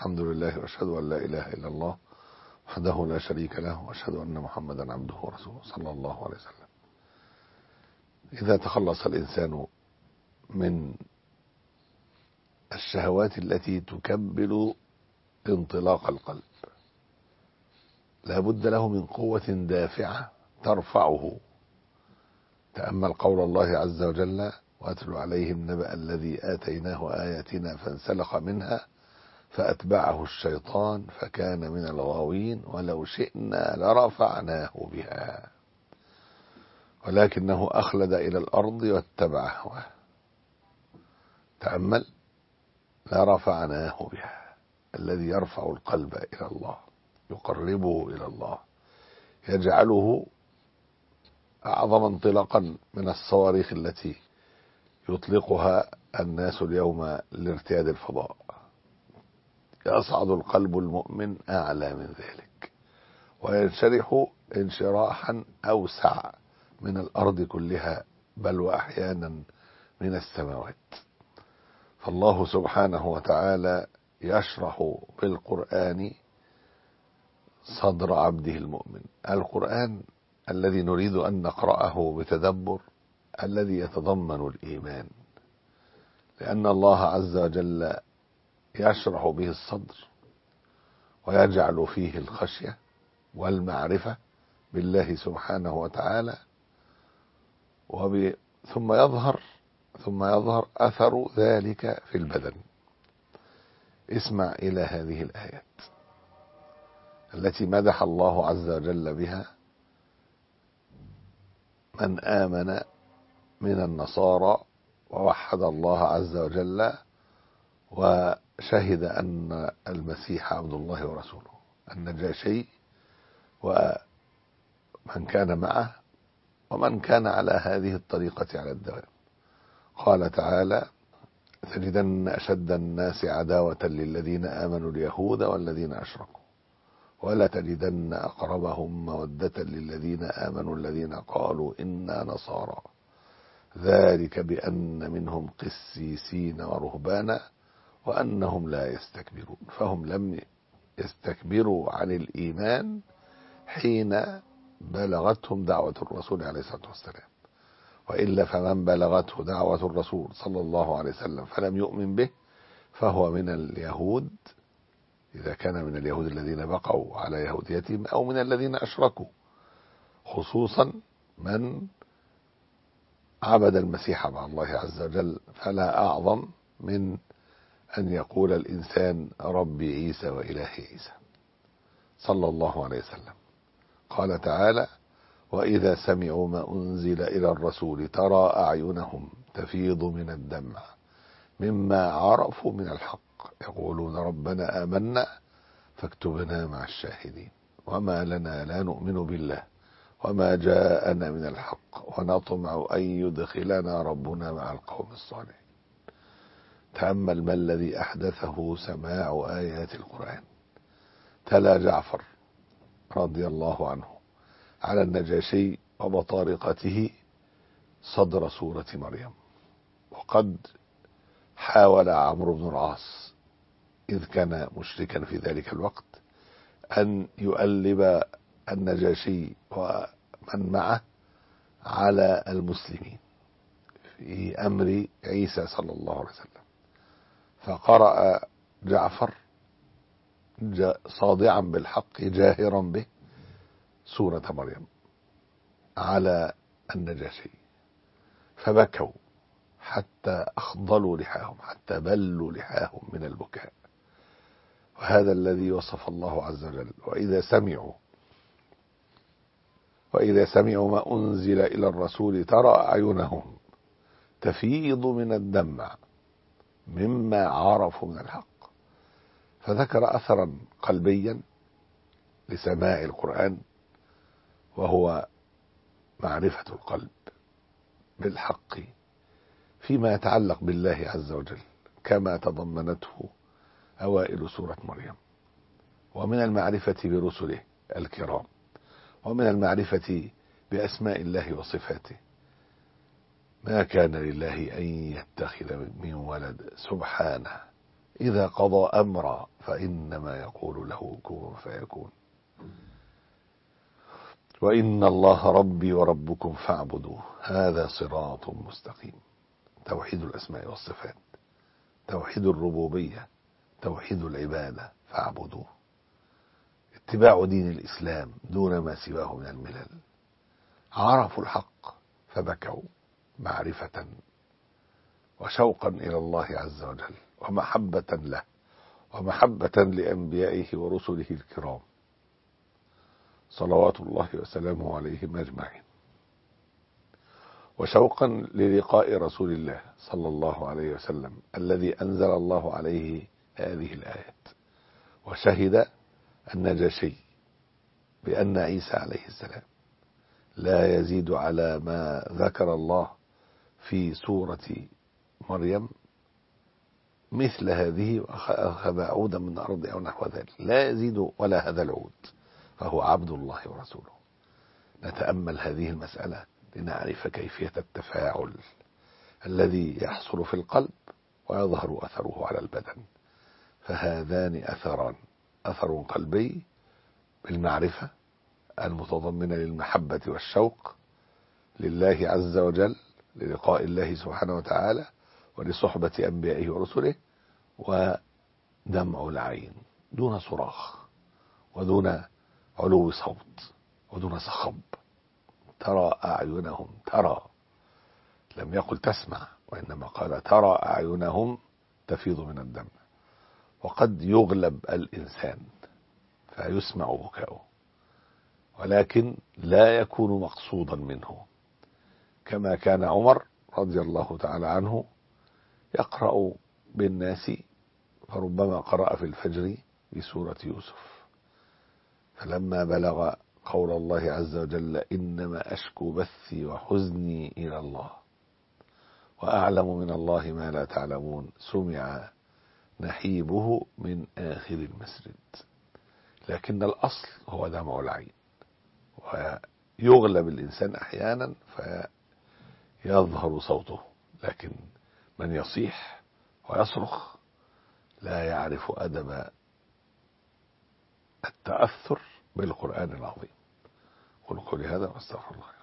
الحمد لله وأشهد أن لا إله إلا الله وحده لا شريك له وأشهد أن محمدا عبده ورسوله صلى الله عليه وسلم. إذا تخلص الإنسان من الشهوات التي تكبل انطلاق القلب لا بد له من قوة دافعة ترفعه. تأمل قول الله عز وجل: واتل عليهم نبأ الذي آتيناه آياتنا فانسلخ منها فأتبعه الشيطان فكان من الغاوين ولو شئنا لرفعناه بها ولكنه أخلد إلى الأرض واتبع هواه. تأمل: لرفعناه بها، الذي يرفع القلب إلى الله، يقربه إلى الله، يجعله أعظم انطلاقا من الصواريخ التي يطلقها الناس اليوم لارتياد الفضاء. يصعد القلب المؤمن أعلى من ذلك وينشرح انشراحا أوسع من الأرض كلها، بل وأحيانا من السماوات. فالله سبحانه وتعالى يشرح بالقرآن صدر عبده المؤمن. القرآن الذي نريد أن نقرأه بتدبر، الذي يتضمن الإيمان، لأن الله عز وجل يشرح به الصدر ويجعل فيه الخشية والمعرفة بالله سبحانه وتعالى، ثم يظهر أثر ذلك في البدن. اسمع إلى هذه الآيات التي مدح الله عز وجل بها من آمن من النصارى ووحد الله عز وجل وشهد أن المسيح عبد الله ورسوله، النجاشي ومن كان معه ومن كان على هذه الطريقة على الدوام. قال تعالى: تجدن أشد الناس عداوة للذين آمنوا اليهود والذين أشركوا ولا تجدن أقربهم مودة للذين آمنوا الذين قالوا إنا نصارى ذلك بأن منهم قسيسين ورهبانا وأنهم لا يستكبرون. فهم لم يستكبروا عن الإيمان حين بلغتهم دعوة الرسول عليه الصلاة والسلام، وإلا فمن بلغته دعوة الرسول صلى الله عليه وسلم فلم يؤمن به فهو من اليهود، إذا كان من اليهود الذين بقوا على يهوديتهم، أو من الذين أشركوا، خصوصا من عبد المسيح مع الله عز وجل. فلا أعظم من أن يقول الإنسان ربي عيسى وإله عيسى صلى الله عليه وسلم. قال تعالى: وإذا سمعوا ما أنزل إلى الرسول ترى أعينهم تفيض من الدمع مما عرفوا من الحق يقولون ربنا آمنا فاكتبنا مع الشاهدين وما لنا لا نؤمن بالله وما جاءنا من الحق ونطمع أن يدخلنا ربنا مع القوم الصالحين. تأمل ما الذي أحدثه سماع آيات القرآن. تلا جعفر رضي الله عنه على النجاشي وبطارقته صدر سورة مريم، وقد حاول عمرو بن العاص إذ كان مشركا في ذلك الوقت أن يؤلب النجاشي ومن معه على المسلمين في أمر عيسى صلى الله عليه وسلم. فقرأ جعفر صادعا بالحق جاهرا به سورة مريم على النجاشي، فبكوا حتى أخضلوا لحاهم، حتى بلوا لحاهم من البكاء. وهذا الذي وصف الله عز وجل: وإذا سمعوا ما أنزل إلى الرسول ترى أعينهم تفيض من الدمع مما عرفوا من الحق. فذكر أثرا قلبيا لسماع القرآن، وهو معرفة القلب بالحق فيما يتعلق بالله عز وجل كما تضمنته أوائل سورة مريم، ومن المعرفة برسله الكرام، ومن المعرفة بأسماء الله وصفاته. ما كان لله أن يتخذ من ولد سبحانه، إذا قضى أمرا فإنما يقول له كن فيكون. وإن الله ربي وربكم فاعبدوه هذا صراط مستقيم. توحيد الأسماء والصفات، توحيد الربوبية، توحيد العبادة فاعبدوه. اتباع دين الإسلام دون ما سواه من الملل. عرفوا الحق فبكوا معرفة وشوقا إلى الله عز وجل ومحبة له ومحبة لأنبيائه ورسله الكرام صلوات الله وسلامه عليهم أجمعين، وشوقا للقاء رسول الله صلى الله عليه وسلم الذي أنزل الله عليه هذه الآيات. وشهد النجاشي بأن عيسى عليه السلام لا يزيد على ما ذكر الله في سورة مريم مثل هذه وأخذ عودا من الأرض أو نحو ذلك، لا يزيد ولا هذا العود، فهو عبد الله ورسوله. نتأمل هذه المسألة لنعرف كيفية التفاعل الذي يحصل في القلب ويظهر أثره على البدن. فهذان أثران، أثر قلبي بالمعرفة المتضمنة للمحبة والشوق لله عز وجل للقاء الله سبحانه وتعالى ولصحبة أنبيائه ورسله، ودمع العين دون صراخ ودون علو صوت ودون صخب. ترى أعينهم، ترى، لم يقل تسمع وإنما قال ترى أعينهم تفيض من الدم. وقد يغلب الإنسان فيسمع بكاؤه ولكن لا يكون مقصودا منه، كما كان عمر رضي الله تعالى عنه يقرأ بالناس فربما قرأ في الفجر بسورة يوسف، فلما بلغ قول الله عز وجل إنما أشكو بثي وحزني إلى الله وأعلم من الله ما لا تعلمون سمع نحيبه من آخر المسجد. لكن الأصل هو دمع العين، ويغلب الإنسان أحيانا فيظهر صوته، لكن من يصيح ويصرخ لا يعرف أدب التأثر بالقرآن العظيم. قل قولي هذا واستغفر الله.